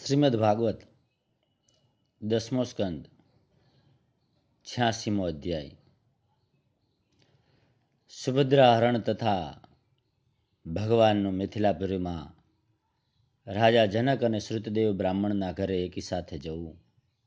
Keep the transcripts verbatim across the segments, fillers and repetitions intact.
શ્રીમદ ભાગવત દસમો સ્કંદ છ્યાસીમો અધ્યાય. સુભદ્રા હરણ તથા ભગવાનનું મિથિલાપુરીમાં રાજા જનક અને શ્રુતદેવ બ્રાહ્મણના ઘરે એકી સાથે જવું.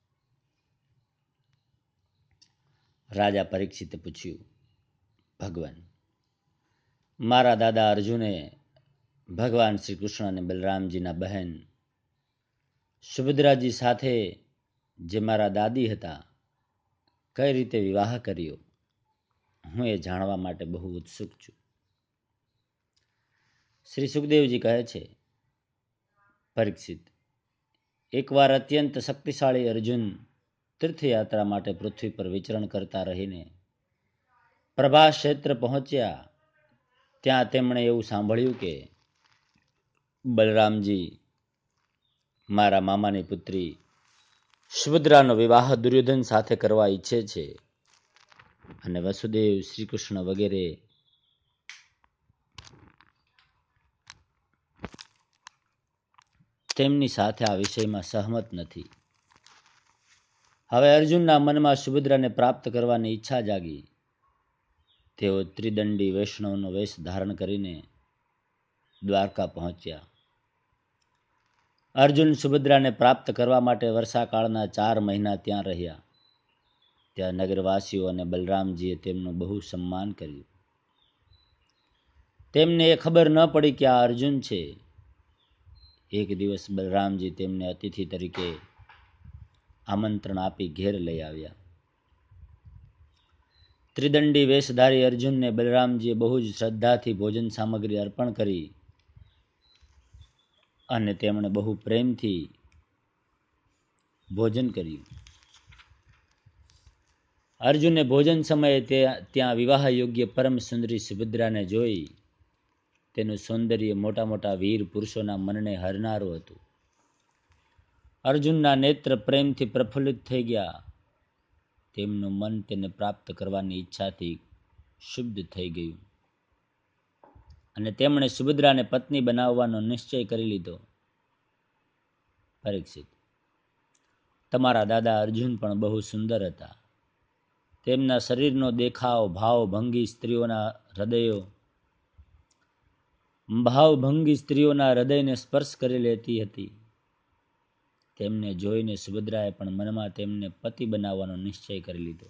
રાજા પરીક્ષિતે પૂછ્યું, ભગવાન, મારા દાદા અર્જુને ભગવાન શ્રી કૃષ્ણ અને બલરામજીના બહેન સુભદ્રાજી સાથે જે મારા દાદી હતા કઈ રીતે વિવાહ કર્યો, હું એ જાણવા માટે બહુ ઉત્સુક છું. શ્રી સુખદેવજી કહે છે, પરીક્ષિત, એકવાર અત્યંત શક્તિશાળી અર્જુન તીર્થયાત્રા માટે પૃથ્વી પર વિચરણ કરતા રહીને પ્રભાસ ક્ષેત્ર પહોંચ્યા. ત્યાં તેમણે એવું સાંભળ્યું કે બલરામજી મારા મામાની પુત્રી સુભદ્રાનો વિવાહ દુર્યોધન સાથે કરવા ઈચ્છે છે અને વસુદેવ, શ્રી કૃષ્ણ વગેરે તેમની સાથે આ વિષયમાં સહમત નથી. હવે અર્જુનના મનમાં સુભદ્રાને પ્રાપ્ત કરવાની ઈચ્છા જાગી. તેઓ ત્રિદંડી વૈષ્ણવનો વેશ ધારણ કરીને દ્વારકા પહોંચ્યા. અર્જુન સુભદ્રાને પ્રાપ્ત કરવા માટે વર્ષાકાળના ચાર મહિના ત્યાં રહ્યા. ત્યાં નગરવાસીઓ અને બલરામજીએ તેમનું બહુ સન્માન કર્યું. તેમને એ ખબર ન પડી કે આ અર્જુન છે. એક દિવસ બલરામજી તેમને અતિથિ તરીકે આમંત્રણ આપી ઘેર લઈ આવ્યા. ત્રિદંડી વેશધારી અર્જુનને બલરામજીએ બહુ જ શ્રદ્ધાથી ભોજન સામગ્રી અર્પણ કરી અને તેમણે બહુ પ્રેમથી ભોજન કર્યું. અર્જુને ભોજન સમયે તે ત્યાં વિવાહ યોગ્ય પરમ સુંદરી સુભદ્રાને જોઈ. તેનું સૌંદર્ય મોટા મોટા વીર પુરુષોના મનને હરનારું હતું. અર્જુનના નેત્ર પ્રેમથી પ્રફુલ્લિત થઈ ગયા. તેમનું મન તેને પ્રાપ્ત કરવાની ઈચ્છાથી શુદ્ધ થઈ ગયું અને તેમણે સુભદ્રાને પત્ની બનાવવાનો નિશ્ચય કરી લીધો. પરીક્ષિત, તમારા દાદા અર્જુન પણ બહુ સુંદર હતા. તેમના શરીરનો દેખાવ, ભાવ ભંગી સ્ત્રીઓના હૃદયો ભાવભંગી સ્ત્રીઓના હૃદયને સ્પર્શ કરી લેતી હતી. તેમને જોઈને સુભદ્રાએ પણ મનમાં તેમને પતિ બનાવવાનો નિશ્ચય કરી લીધો.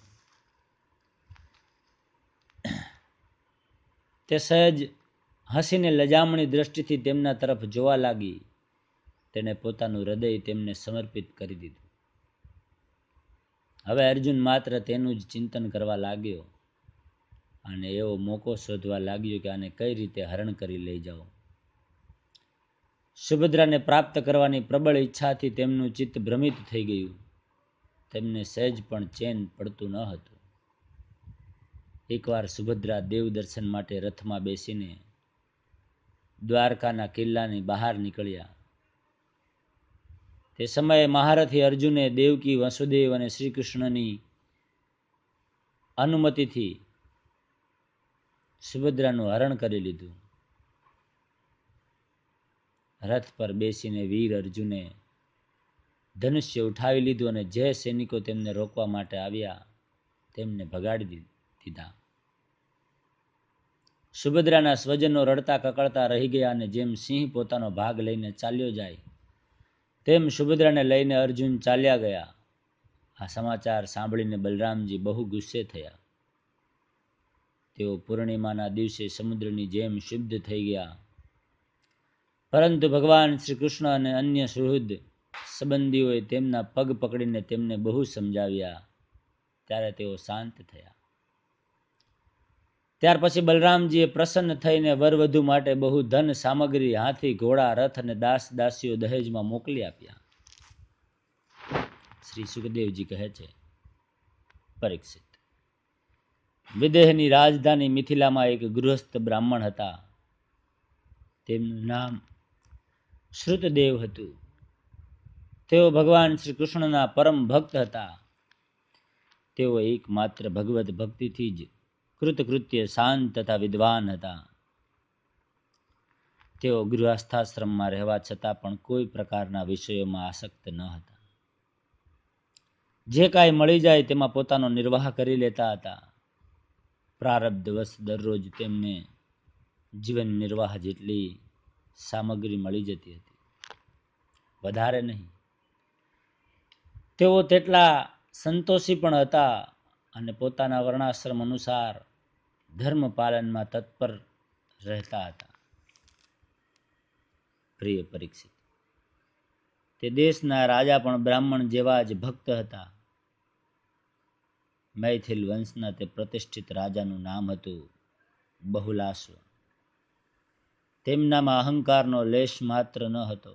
તે સહેજ હસીને લજામણી દ્રષ્ટિથી તેમના તરફ જોવા લાગી. તેણે પોતાનું હૃદય તેમને સમર્પિત કરી દીધું. હવે અર્જુન માત્ર તેનું જ ચિંતન કરવા લાગ્યો અને એવો મોકો શોધવા લાગ્યો કે આને કઈ રીતે હરણ કરી લઈ જાઓ. સુભદ્રાને પ્રાપ્ત કરવાની પ્રબળ ઈચ્છાથી તેમનું ચિત્ત ભ્રમિત થઈ ગયું. તેમને સહેજ પણ ચેન પડતું ન હતું. એકવાર સુભદ્રા દેવ દર્શન માટે રથમાં બેસીને દ્વારકાના કિલ્લાની બહાર નીકળ્યા. તે સમયે મહારથી અર્જુને દેવકી, વસુદેવ અને શ્રી કૃષ્ણની અનુમતિથી સુભદ્રાનું હરણ કરી લીધું. રથ પર બેસીને વીર અર્જુને ધનુષ્ય ઉઠાવી લીધું અને જે સૈનિકો તેમને રોકવા માટે આવ્યા તેમને ભગાડી દીધા. સુભદ્રાના સ્વજનો રડતા કકળતા રહી ગયા અને જેમ સિંહ પોતાનો ભાગ લઈને ચાલ્યો જાય તેમ સુભદ્રાને લઈને અર્જુન ચાલ્યા ગયા. આ સમાચાર સાંભળીને બલરામજી બહુ ગુસ્સે થયા. તેઓ પૂર્ણિમાના દિવસે સમુદ્રની જેમ શુદ્ધ થઈ ગયા. પરંતુ ભગવાન શ્રી કૃષ્ણ અને અન્ય સુહૃદ સંબંધીઓએ તેમના પગ પકડીને તેમને બહુ સમજાવ્યા. ત્યારે તેઓ શાંત થયા. ત્યાર પછી બલરામજીએ પ્રસન્ન થઈને વરવધુ માટે બહુ ધન સામગ્રી, હાથી, ઘોડા, રથ અને દાસ દાસીઓ દહેજમાં મોકલી આપ્યા. શ્રી સુખદેવજી કહે છે, પરીક્ષિત, વિદેહની રાજધાની મિથિલામાં એક ગૃહસ્થ બ્રાહ્મણ હતા. તેમનું નામ શ્રુતદેવ હતું. તેઓ ભગવાન શ્રી કૃષ્ણના પરમ ભક્ત હતા. તેઓ એકમાત્ર ભગવત ભક્તિથી જ કૃતકૃત્ય, શાંત તથા વિદ્વાન હતા. તેઓ ગૃહસ્થાશ્રમમાં રહેવા છતાં પણ કોઈ પ્રકારના વિષયોમાં આસક્ત ન હતા. જે કાંઈ મળી જાય તેમાં પોતાનો નિર્વાહ કરી લેતા હતા. પ્રારબ્ધવશ દરરોજ તેમને જીવન નિર્વાહ જેટલી સામગ્રી મળી જતી હતી, વધારે નહીં. તેઓ તેટલા સંતોષી પણ હતા અને પોતાના વર્ણાશ્રમ અનુસાર ધર્મ પાલનમાં તત્પર રહેતા હતા. પ્રિય પરીક્ષિત, તે દેશના રાજા પણ બ્રાહ્મણ જેવા જ ભક્ત હતા. મૈથિલ વંશના તે પ્રતિષ્ઠિત રાજાનું નામ હતું બહુલાશ્વ. તેમનામાં અહંકારનો લેશ માત્ર ન હતો.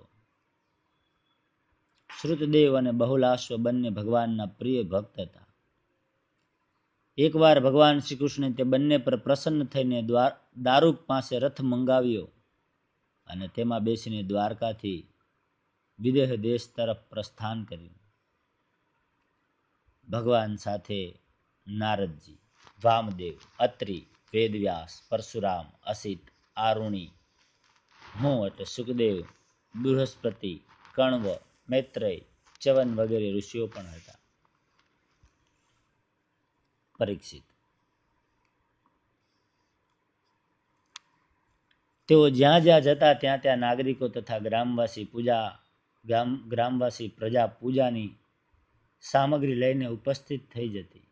શ્રુતદેવ અને બહુલાશ્વ બંને ભગવાનના પ્રિય ભક્ત હતા. એકવાર ભગવાન શ્રી કૃષ્ણે તે બંને પર પ્રસન્ન થઈને દારૂક પાસે રથ મંગાવ્યો અને તેમાં બેસીને દ્વારકાથી વિદેહ દેશ તરફ પ્રસ્થાન કર્યું. ભગવાન સાથે નારદજી, વામદેવ, અત્રિ, વેદવ્યાસ, પરશુરામ, અસિત, આરુણી, હું એટલે સુખદેવ, બૃહસ્પતિ, કણવ, મૈત્રેય, ચ્યવન વગેરે ઋષિઓ પણ હતા. પરીક્ષિત, તેઓ જ્યાં જ્યાં જતા ત્યાં ત્યાં નાગરિકો તથા ગ્રામવાસી પૂજા ગ્રામ ગ્રામવાસી પ્રજા પૂજાની સામગ્રી લઈને ઉપસ્થિત થઈ જતી.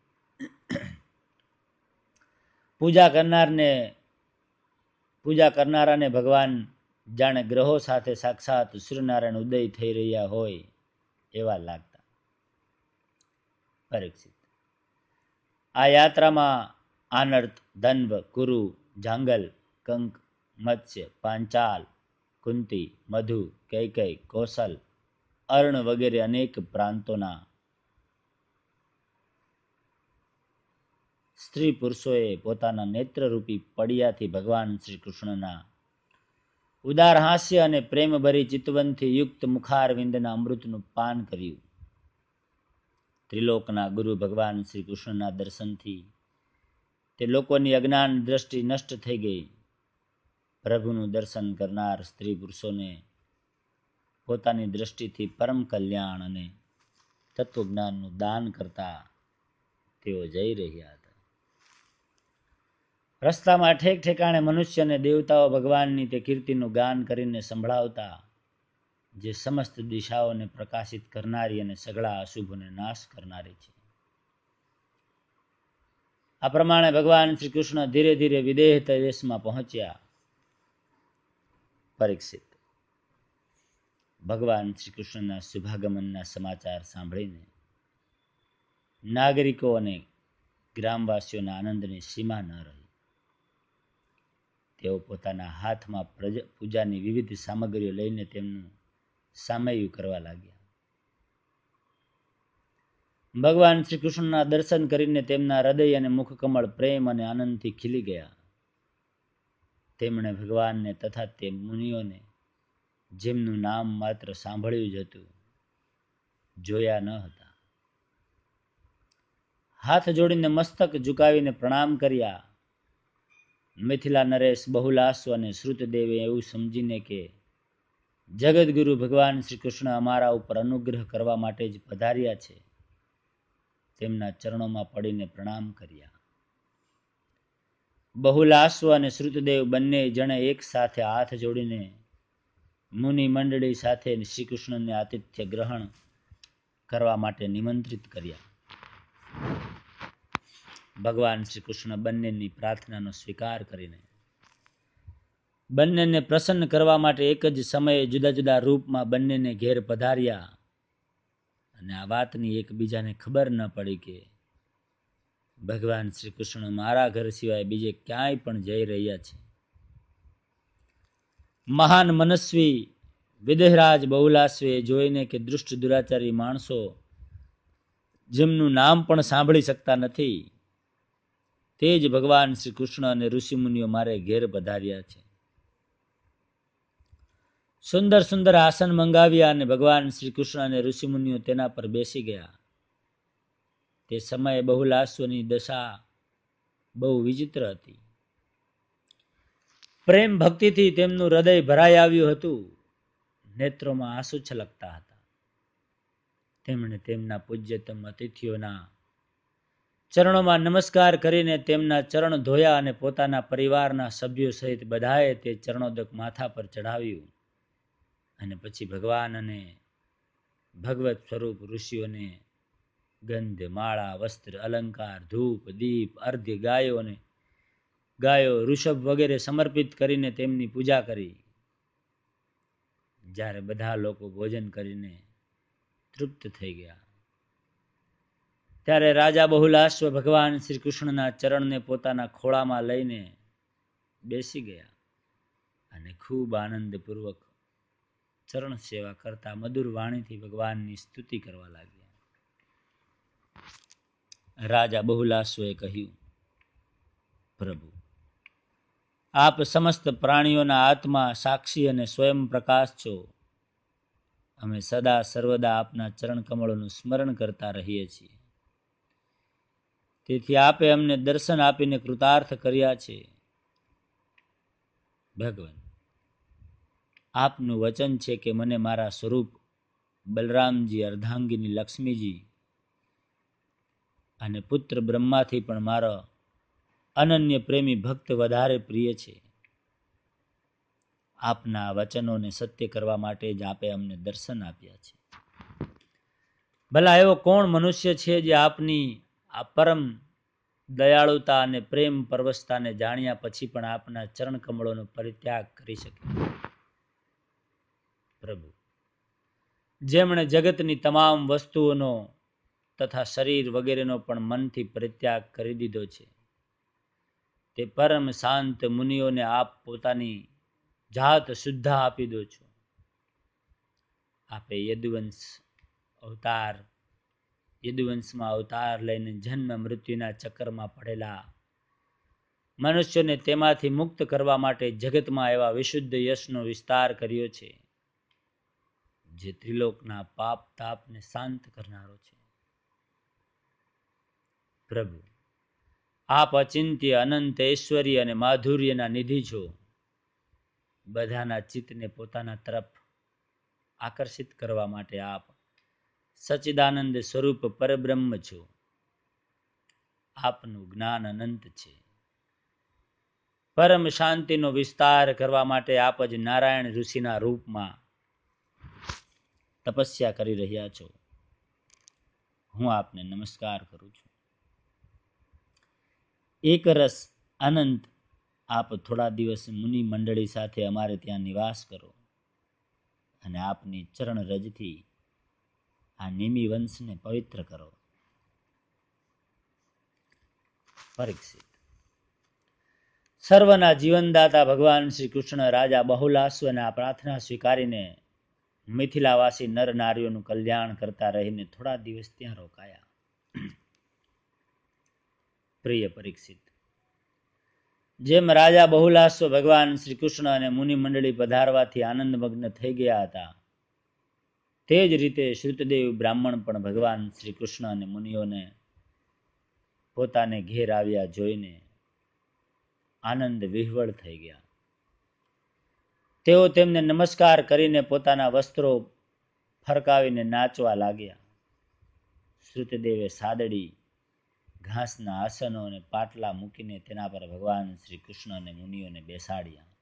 પૂજા કરનારને પૂજા કરનારાને ભગવાન જાણે ગ્રહો સાથે સાક્ષાત સૂર્યનારાયણ ઉદય થઈ રહ્યા હોય એવા લાગતા. પરીક્ષિત, આ યાત્રામાં આનર્ત, ધન્વ, કુરુ, જાંગલ, કંક, મત્સ્ય, પાંચાલ, કુંતી, મધુ, કૈકેય, કૌશલ, અર્ણ વગેરે અનેક પ્રાંતોના સ્ત્રી પુરુષોએ પોતાના નેત્રરૂપી પડિયાથી ભગવાન શ્રી કૃષ્ણના ઉદાર હાસ્ય અને પ્રેમભરી ચિતવનથી યુક્ત મુખારવિંદના અમૃતનું પાન કર્યું. ત્રિલોકના ગુરુ ભગવાન શ્રી કૃષ્ણના દર્શનથી તે લોકોની અજ્ઞાન દ્રષ્ટિ નષ્ટ થઈ ગઈ. પ્રભુનું દર્શન કરનાર સ્ત્રી પુરુષોને પોતાની દ્રષ્ટિથી પરમ કલ્યાણ અને તત્વજ્ઞાનનું દાન કરતા તેઓ જઈ રહ્યા હતા. રસ્તામાં ઠેક ઠેકાણે મનુષ્ય અને દેવતાઓ ભગવાનની તે કીર્તિનું ગાન કરીને સંભળાવતા, જે સમસ્ત દિશાઓને પ્રકાશિત કરનારી અને સઘળા અશુભોને નાશ કરનારી છે. આ પ્રમાણે ભગવાન શ્રી કૃષ્ણ ધીરે ધીરે વિદેહ દેશમાં પહોંચ્યા. પરીક્ષિત, ભગવાન શ્રી કૃષ્ણના શુભાગમનના સમાચાર સાંભળીને નાગરિકો અને ગ્રામવાસીઓના આનંદની સીમા ન રહી. તેઓ પોતાના હાથમાં પૂજાની વિવિધ સામગ્રીઓ લઈને તેમનું સામૈયું કરવા લાગ્યા. ભગવાન શ્રી કૃષ્ણના દર્શન કરીને તેમના હૃદય અને મુખકમળ પ્રેમ અને આનંદથી ખીલી ગયા. તેમણે ભગવાનને તથા તે મુનિઓને, જેમનું નામ માત્ર સાંભળ્યું જ હતું, જોયા ન હતા. હાથ જોડીને મસ્તક ઝુકાવીને પ્રણામ કર્યા. મિથિલા નરેશ, બહુલાશ્વ અને શ્રુતદેવે એવું સમજીને કે જગદગુરુ ભગવાન શ્રી કૃષ્ણ અમારા ઉપર અનુગ્રહ કરવા માટે જ પધાર્યા છે, તેમના ચરણોમાં પડીને પ્રણામ કર્યા. બહુલાશ્વ અને શ્રુતદેવ બંને જણે એક સાથે હાથ જોડીને મુનિ મંડળી સાથે શ્રી કૃષ્ણને આતિથ્ય ગ્રહણ કરવા માટે નિમંત્રિત કર્યા. ભગવાન શ્રી કૃષ્ણ બંનેની પ્રાર્થનાનો સ્વીકાર કરીને બંનેને પ્રસન્ન કરવા માટે એક જ સમયે જુદા જુદા રૂપમાં બંનેને ઘેર પધાર્યા. અને આ વાતની એકબીજાને ખબર ન પડી કે ભગવાન શ્રી કૃષ્ણ મારા ઘર સિવાય બીજે ક્યાંય પણ જઈ રહ્યા છે. મહાન મનસ્વી વિદેહરાજ બહુલાશ્વે જોઈને કે દુષ્ટ દુરાચારી માણસો જેમનું નામ પણ સાંભળી શકતા નથી, તે જ ભગવાન શ્રી કૃષ્ણ અને ઋષિમુનિઓ મારે ઘેર પધાર્યા છે. સુંદર સુંદર આસન મંગાવ્યા અને ભગવાન શ્રી કૃષ્ણ અને ઋષિમુનિઓ તેના પર બેસી ગયા. તે સમયે બહુલાશ્વની દશા બહુ વિચિત્ર હતી. પ્રેમ ભક્તિથી તેમનું હૃદય ભરાઈ આવ્યું હતું. નેત્રોમાં આંસુ છલકતા હતા. તેમણે તેમના પૂજ્યતમ અતિથિઓના ચરણોમાં નમસ્કાર કરીને તેમના ચરણ ધોયા અને પોતાના પરિવારના સભ્યો સહિત બધાએ તે ચરણોદક માથા પર ચઢાવ્યું. અને પછી ભગવાન અને ભગવત સ્વરૂપ ઋષિઓને ગંધ, માળા, વસ્ત્ર, અલંકાર, ધૂપ, દીપ, અર્ધ્ય ગાયો અને ગાયો, ઋષભ વગેરે સમર્પિત કરીને તેમની પૂજા કરી. જ્યારે બધા લોકો ભોજન કરીને તૃપ્ત થઈ ગયા, ત્યારે રાજા બહુલાશ્વ ભગવાન શ્રી કૃષ્ણના ચરણને પોતાના ખોળામાં લઈને બેસી ગયા અને ખૂબ આનંદપૂર્વક ચરણ સેવા કરતા મધુર વાણીથી ભગવાનની સ્તુતિ કરવા લાગ્યા. રાજા બહુલાશ્વએ કહ્યું, પ્રભુ, આપ સમસ્ત પ્રાણીઓના આત્મા, સાક્ષી અને સ્વયં પ્રકાશ છો. અમે સદા સર્વદા આપના ચરણ કમળોનું સ્મરણ કરતા રહીએ છીએ. તેથી આપે અમને દર્શન આપીને કૃતાર્થ કર્યા છે. ભગવાન, આપનું વચન છે કે મને મારા સ્વરૂપ બલરામજી, અર્ધાંગીની લક્ષ્મીજી અને પુત્ર બ્રહ્માથી પણ મારો અનન્ય પ્રેમી ભક્ત વધારે પ્રિય છે. આપના વચનોને સત્ય કરવા માટે જ આપે અમને દર્શન આપ્યા છે. ભલા એવો કોણ મનુષ્ય છે જે આપની આ પરમ દયાળુતા અને પ્રેમ પરવશતાને જાણ્યા પછી પણ આપના ચરણ કમળોનો પરિત્યાગ કરી શકે? પ્રભુ, જેમણે જગતની તમામ વસ્તુઓનો તથા શરીર વગેરેનો પણ મનથી પરિત્યાગ કરી દીધો છે, તે પરમ શાંત મુનિઓને આપ પોતાની જાત શુદ્ધા આપી દો છો. આપે યદુવંશ અવતાર યદુવંશમાં અવતાર લઈને જન્મ મૃત્યુના ચક્કરમાં પડેલા મનુષ્યોને તેમાંથી મુક્ત કરવા માટે જગતમાં એવા વિશુદ્ધ યશનો વિસ્તાર કર્યો છે, જે ત્રિલોકના પાપ તાપને શાંત કરનારો છે. પ્રભુ, આપ અચિંત્ય, અનંત, ઐશ્વર્ય અને માધુર્યના નિધિ છો. બધાના ચિત્તને પોતાના તરફ આકર્ષિત કરવા માટે આપ સચ્ચિદાનંદ સ્વરૂપ પરબ્રહ્મ છો. આપનું જ્ઞાન અનંત છે. પરમ શાંતિનો વિસ્તાર કરવા માટે આપ જ નારાયણ ઋષિના રૂપમાં તપસ્યા કરી રહ્યા છો. હું આપને નમસ્કાર કરું છું. એક રસ અનંત, આપ થોડા દિવસ મુનિ મંડળી સાથે અમારે ત્યાં નિવાસ કરો અને આપની ચરણ રજથી આ નિમિ વંશને પવિત્ર કરો. પરીક્ષિત, સર્વના જીવનદાતા ભગવાન શ્રી કૃષ્ણ રાજા બહુલાશ્વના પ્રાર્થના સ્વીકારીને મિથિલાવાસી નર નારીઓનું કલ્યાણ કરતા રહીને થોડા દિવસ ત્યાં રોકાયા. પ્રિય પરીક્ષિત, જેમ રાજા બહુલાશ્વ ભગવાન શ્રી કૃષ્ણ અને મુનિ મંડળી પધારવાથી આનંદમગ્ન થઈ ગયા હતા, તે જ રીતે શ્રુતદેવ બ્રાહ્મણ પણ ભગવાન શ્રી કૃષ્ણ અને મુનિઓને પોતાને ઘેર આવ્યા જોઈને આનંદ વિહવળ થઈ ગયા. તેઓ તેમને નમસ્કાર કરીને પોતાના વસ્ત્રો ફરકાવીને નાચવા લાગ્યા. શ્રુતદેવે સાદડી, ઘાસના આસનો અને પાટલા મૂકીને તેના પર ભગવાન શ્રી કૃષ્ણ અને મુનિઓને બેસાડ્યા.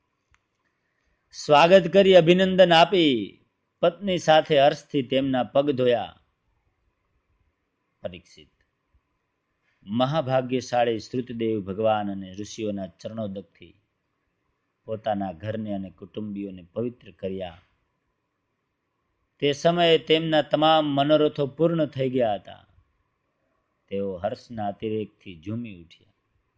સ્વાગત કરી અભિનંદન આપી પત્ની સાથે હર્ષથી તેમના પગ ધોયા. પરીક્ષિત, મહાભાગ્યશાળી શ્રુતદેવ ભગવાન અને ઋષિઓના ચરણોદકથી પોતાના ઘરને અને કુટુંબીઓને પવિત્ર કર્યા. તે સમયે તેમના તમામ મનોરથો પૂર્ણ થઈ ગયા હતા. તેઓ હર્ષના અતિરેકથી ઝૂમી ઉઠ્યા.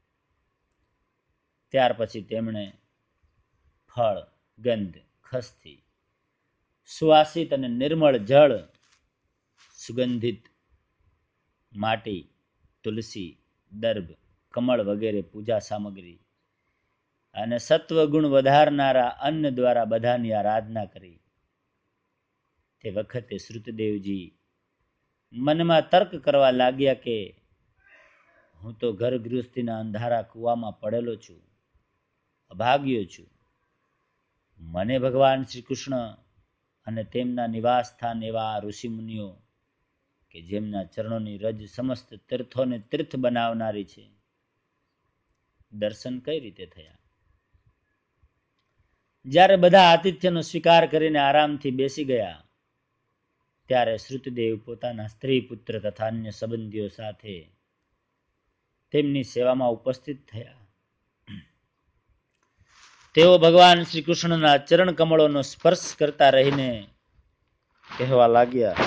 ત્યાર પછી તેમણે ફળ, ગંધ, ખસથી, સુવાસિત અને નિર્મળ જળ, સુગંધિત માટી, તુલસી, દર્ભ, કમળ વગેરે પૂજા સામગ્રી અને સત્વગુણ વધારનારા અન્ન દ્વારા બધાની આરાધના કરી. તે વખતે શ્રુતદેવજી મનમાં તર્ક કરવા લાગ્યા કે હું તો ઘર ગૃહસ્થીના અંધારા કૂવામાં પડેલો છું અભાગ્યો છું. મને ભગવાન શ્રી કૃષ્ણ અને તેમના નિવાસ સ્થાન એવા ઋષિમુનિઓ કે જેમના ચરણોની રજ સમસ્ત તીર્થોને તીર્થ બનાવનારી છે, દર્શન કઈ રીતે થયા? જ્યારે બધા આતિથ્યનો સ્વીકાર કરીને આરામથી બેસી ગયા, ત્યારે શ્રુતદેવ પોતાના સ્ત્રી પુત્ર તથા અન્ય સંબંધીઓ સાથે તેમની સેવામાં ઉપસ્થિત થયા. તેઓ ભગવાન શ્રી કૃષ્ણના ચરણ કમળોનો સ્પર્શ કરતા રહીને કહેવા લાગ્યા,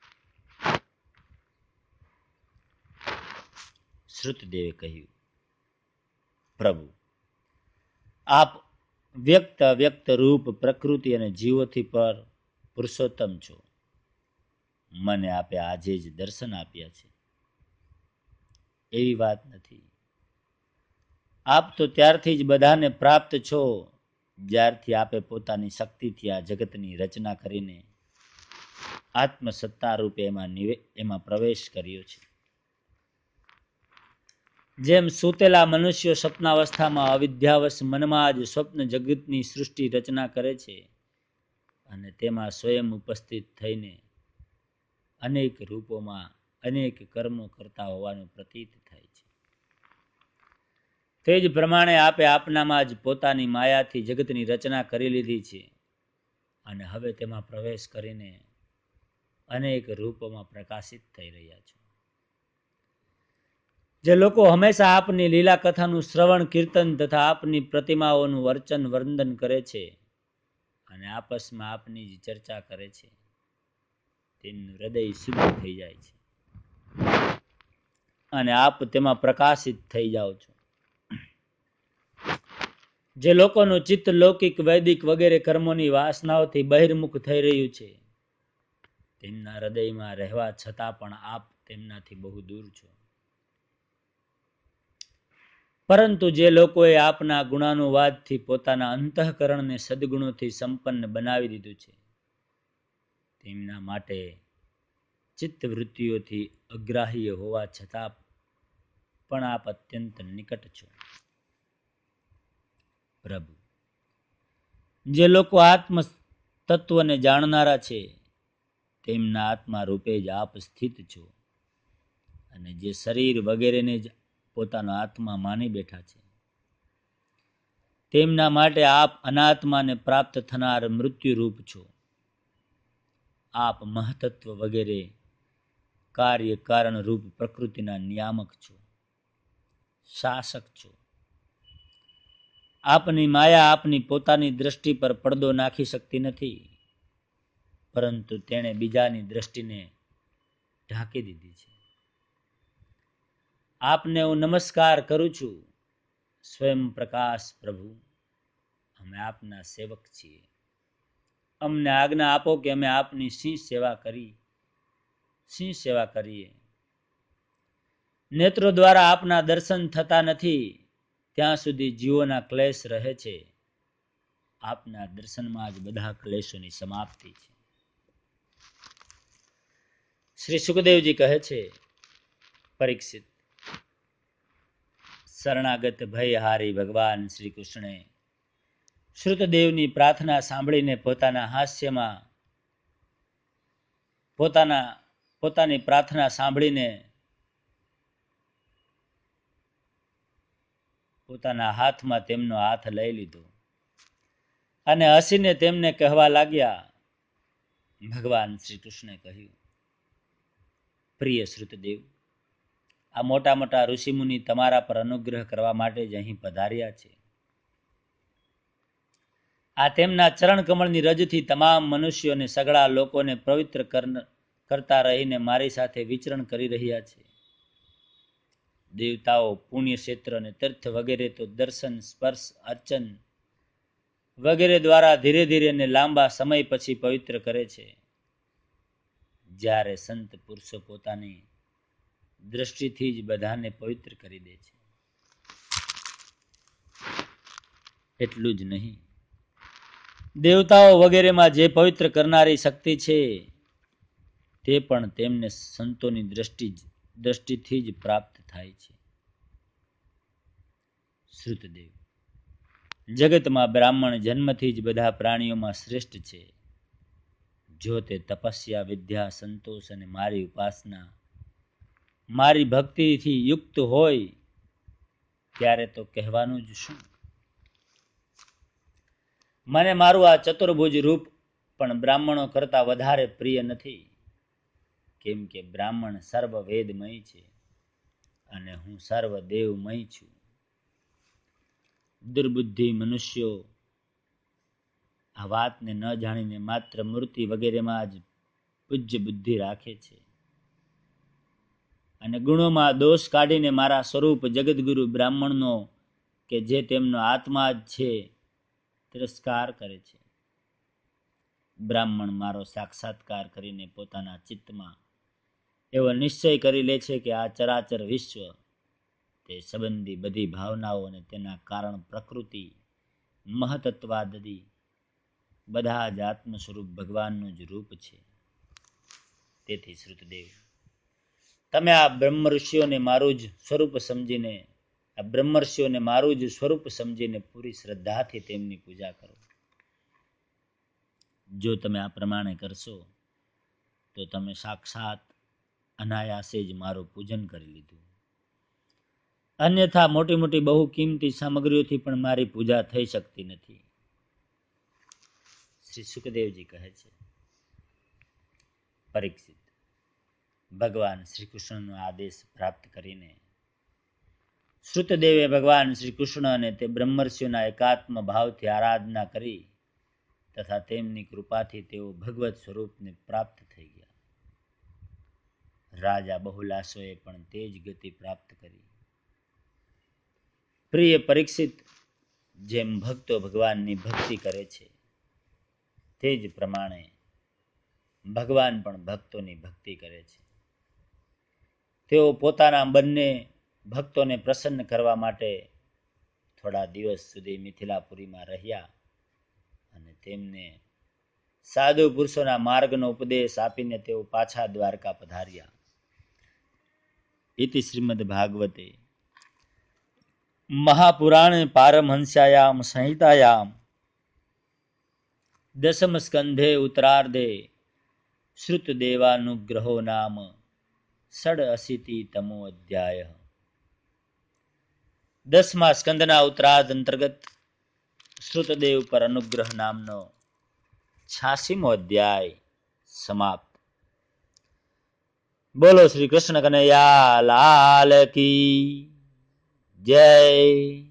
શ્રુતદેવે કહ્યું, પ્રભુ, આપ વ્યક્ત અવ્યક્ત રૂપ પ્રકૃતિ અને જીવોથી પર પુરુષોત્તમ છો. મને આપે આજે જ દર્શન આપ્યા છે. એવી વાત નથી. આપ તો ત્યારથી જ બધાને પ્રાપ્ત છો, જ્યારથી આપે પોતાની શક્તિથી આ જગતની રચના કરીને આત્મસત્તા રૂપે એમાં નિવે એમાં પ્રવેશ કર્યો છે. જેમ સૂતેલા મનુષ્યો સ્વપ્નાવસ્થામાં અવિદ્યાવશ મનમાં જ સ્વપ્ન જગતની સૃષ્ટિ રચના કરે છે અને તેમાં સ્વયં ઉપસ્થિત થઈને અનેક રૂપોમાં અનેક કર્મો કરતા હોવાનું પ્રતીત થાય છે, તે જ પ્રમાણે આપે આપનામાં જ પોતાની માયાથી જગતની રચના કરી લીધી છે અને હવે તેમાં પ્રવેશ કરીને અનેક રૂપોમાં પ્રકાશિત થઈ રહ્યા છો. જે લોકો હંમેશા આપની લીલા કથાનું શ્રવણ કીર્તન તથા આપની પ્રતિમાઓનું વર્ચન વંદન કરે છે અને આપસમાં આપની જ ચર્ચા કરે છે, તેમનું હૃદય શુદ્ધ થઈ જાય છે અને આપ તેમાં પ્રકાશિત થઈ જાઓ છો. જે લોકોનું ચિત્ત લૌકિક વૈદિક વગેરે કર્મોની વાસનાઓથી બહિર્મુખ થઈ રહ્યું છે, તેમના હૃદયમાં રહેવા છતાં પણ આપ તેમનાથી બહુ દૂર છો. પરંતુ જે લોકોએ આપના ગુણાનુવાદથી પોતાના અંતઃકરણને સદગુણોથી સંપન્ન બનાવી દીધું છે, તેમના માટે ચિત્તવૃત્તિઓથી અગ્રાહ્ય હોવા છતાં પણ આપ અત્યંત નિકટ છો. પ્રભુ, જે લોકો આત્મ તત્વને જાણનારા છે, તેમના આત્મા રૂપે જ આપ સ્થિત છો અને જે શરીર વગેરેને જ પોતાનો આત્મા માની બેઠા છે, તેમના માટે આપ અનાત્માને પ્રાપ્ત થનાર મૃત્યુરૂપ છો. આપ મહતત્વ વગેરે કાર્ય કારણ રૂપ પ્રકૃતિના નિયામક છો, શાસક છો. આપની માયા આપની પોતાની દ્રષ્ટિ પર પડદો નાખી શકતી નથી, પરંતુ તેણે બીજાની દ્રષ્ટિને ઢાંકી દીધી છે. આપને હું નમસ્કાર કરું છું, સ્વયં પ્રકાશ પ્રભુ. અમે આપના સેવક છીએ. અમને આજ્ઞા આપો કે અમે આપની શી સેવા કરી શી સેવા કરીએ. નેત્રો દ્વારા આપના દર્શન થતા નથી ત્યાં સુધી જીવોના ક્લેશ રહે છે. આપના દર્શનમાં જ બધા ક્લેશોની સમાપ્તિ છે. શ્રી સુખદેવજી કહે છે, પરીક્ષિત, શરણાગત ભયહારી ભગવાન શ્રી કૃષ્ણે શ્રુતદેવની પ્રાર્થના સાંભળીને પોતાના હાસ્યમાં પોતાના પોતાની પ્રાર્થના સાંભળીને પોતાના હાથમાં તેમનો હાથ લઈ લીધો અને હસીને તેમને કહેવા લાગ્યા. ભગવાન શ્રી કૃષ્ણે કહ્યું, પ્રિય શ્રુતદેવ, આ મોટા મોટા ઋષિમુનિ તમારા પર અનુગ્રહ કરવા માટે જ અહીં પધાર્યા છે. આ તેમના ચરણ કમળની રજથી તમામ મનુષ્યો અને સગળા લોકોને પવિત્ર કરતા રહીને મારી સાથે વિચરણ કરી રહ્યા છે. દેવતાઓ પુણ્ય ક્ષેત્ર અને તીર્થ વગેરે તો દર્શન સ્પર્શ અર્ચન વગેરે દ્વારા ધીરે ધીરે અને લાંબા સમય પછી પવિત્ર કરે છે, જ્યારે સંત પુરુષો પોતાની દ્રષ્ટિથી જ બધાને પવિત્ર કરી દે છે. એટલું જ નહીં, દેવતાઓ વગેરેમાં જે પવિત્ર કરનારી શક્તિ છે, તે પણ તેમને સંતોની દ્રષ્ટિ દ્રષ્ટિથી જ પ્રાપ્ત થાય છે. શ્રુતદેવ, જગતમાં બ્રાહ્મણ જન્મથી જ બધા પ્રાણીઓમાં શ્રેષ્ઠ છે. જો તે તપસ્યા, વિદ્યા, સંતોષ અને મારી ઉપાસના, મારી ભક્તિથી યુક્ત હોય ત્યારે તો કહેવાનું જ શું. મને મારું આ ચતુર્ભુજ રૂપ પણ બ્રાહ્મણો કરતા વધારે પ્રિય નથી, કેમ કે બ્રાહ્મણ સર્વ વેદમય છે અને હું સર્વ દેવમય છું. દુર્બુદ્ધિ મનુષ્યો આ વાતને ન જાણીને માત્ર મૂર્તિ વગેરેમાં જ પૂજ્ય બુદ્ધિ રાખે છે અને ગુણોમાં દોષ કાઢીને મારા સ્વરૂપ જગદગુરુ બ્રાહ્મણનો કે જે તેમનો આત્મા જ છે તિરસ્કાર કરે છે. બ્રાહ્મણ મારો સાક્ષાત્કાર કરીને પોતાના ચિત્તમાં એવો નિશ્ચય કરી લે છે કે આ ચરાચર વિશ્વ, તે સંબંધી બધી ભાવનાઓ અને તેના કારણ પ્રકૃતિ, મહતત્વાદી બધા જ આત્મ સ્વરૂપ ભગવાનનું જ રૂપ છે. તેથી શ્રુતદેવ, તમે આ બ્રહ્મ ઋષિઓને મારું જ સ્વરૂપ સમજીને આ બ્રહ્મ ઋષિઓને મારું જ સ્વરૂપ સમજીને પૂરી શ્રદ્ધાથી તેમની પૂજા કરો. જો તમે આ પ્રમાણે કરશો તો તમે સાક્ષાત અનાયાસે જ મારું પૂજન કરી લીધું. અન્યથા મોટી મોટી બહુ કિંમતી સામગ્રીઓથી પણ મારી પૂજા થઈ શકતી નથી. શ્રી સુખદેવજી કહે છે, પરીક્ષિત, ભગવાન શ્રી કૃષ્ણનો આદેશ પ્રાપ્ત કરીને શ્રુતદેવે ભગવાન શ્રી કૃષ્ણ અને તે બ્રહ્મર્ષિઓના એકાત્મ ભાવથી આરાધના કરી તથા તેમની કૃપાથી તેઓ ભગવત સ્વરૂપને પ્રાપ્ત થઈ ગયા. રાજા બહુલાશોએ પણ તે જ ગતિ પ્રાપ્ત કરી. પ્રિય પરીક્ષિત, જેમ ભક્તો ભગવાનની ભક્તિ કરે છે તે જ પ્રમાણે ભગવાન પણ ભક્તોની ભક્તિ કરે છે. તેઓ પોતાના બંને ભક્તોને પ્રસન્ન કરવા માટે થોડા દિવસ સુધી મિથિલાપુરીમાં રહ્યા અને તેમને સાધુ પુરુષોના માર્ગનો ઉપદેશ આપીને તેઓ પાછા દ્વારકા પધાર્યા. ઇતિ શ્રીમદ ભાગવતે મહાપુરાણે પારમહંસ્યાયામ સંહિતાયામ દશમ સ્કંધે ઉત્તરાર્ધે શ્રુતદેવાનુગ્રહો નામ ષડ અશીતિ તમો અધ્યાય. દસમા સ્કંદના ઉત્તરાર્ધ અંતર્ગત શ્રુતદેવ પર અનુગ્રહ નામનો છ્યાસીમો અધ્યાય સમાપ્ત. બોલો શ્રી કૃષ્ણ કનૈયા લાલ કી જય.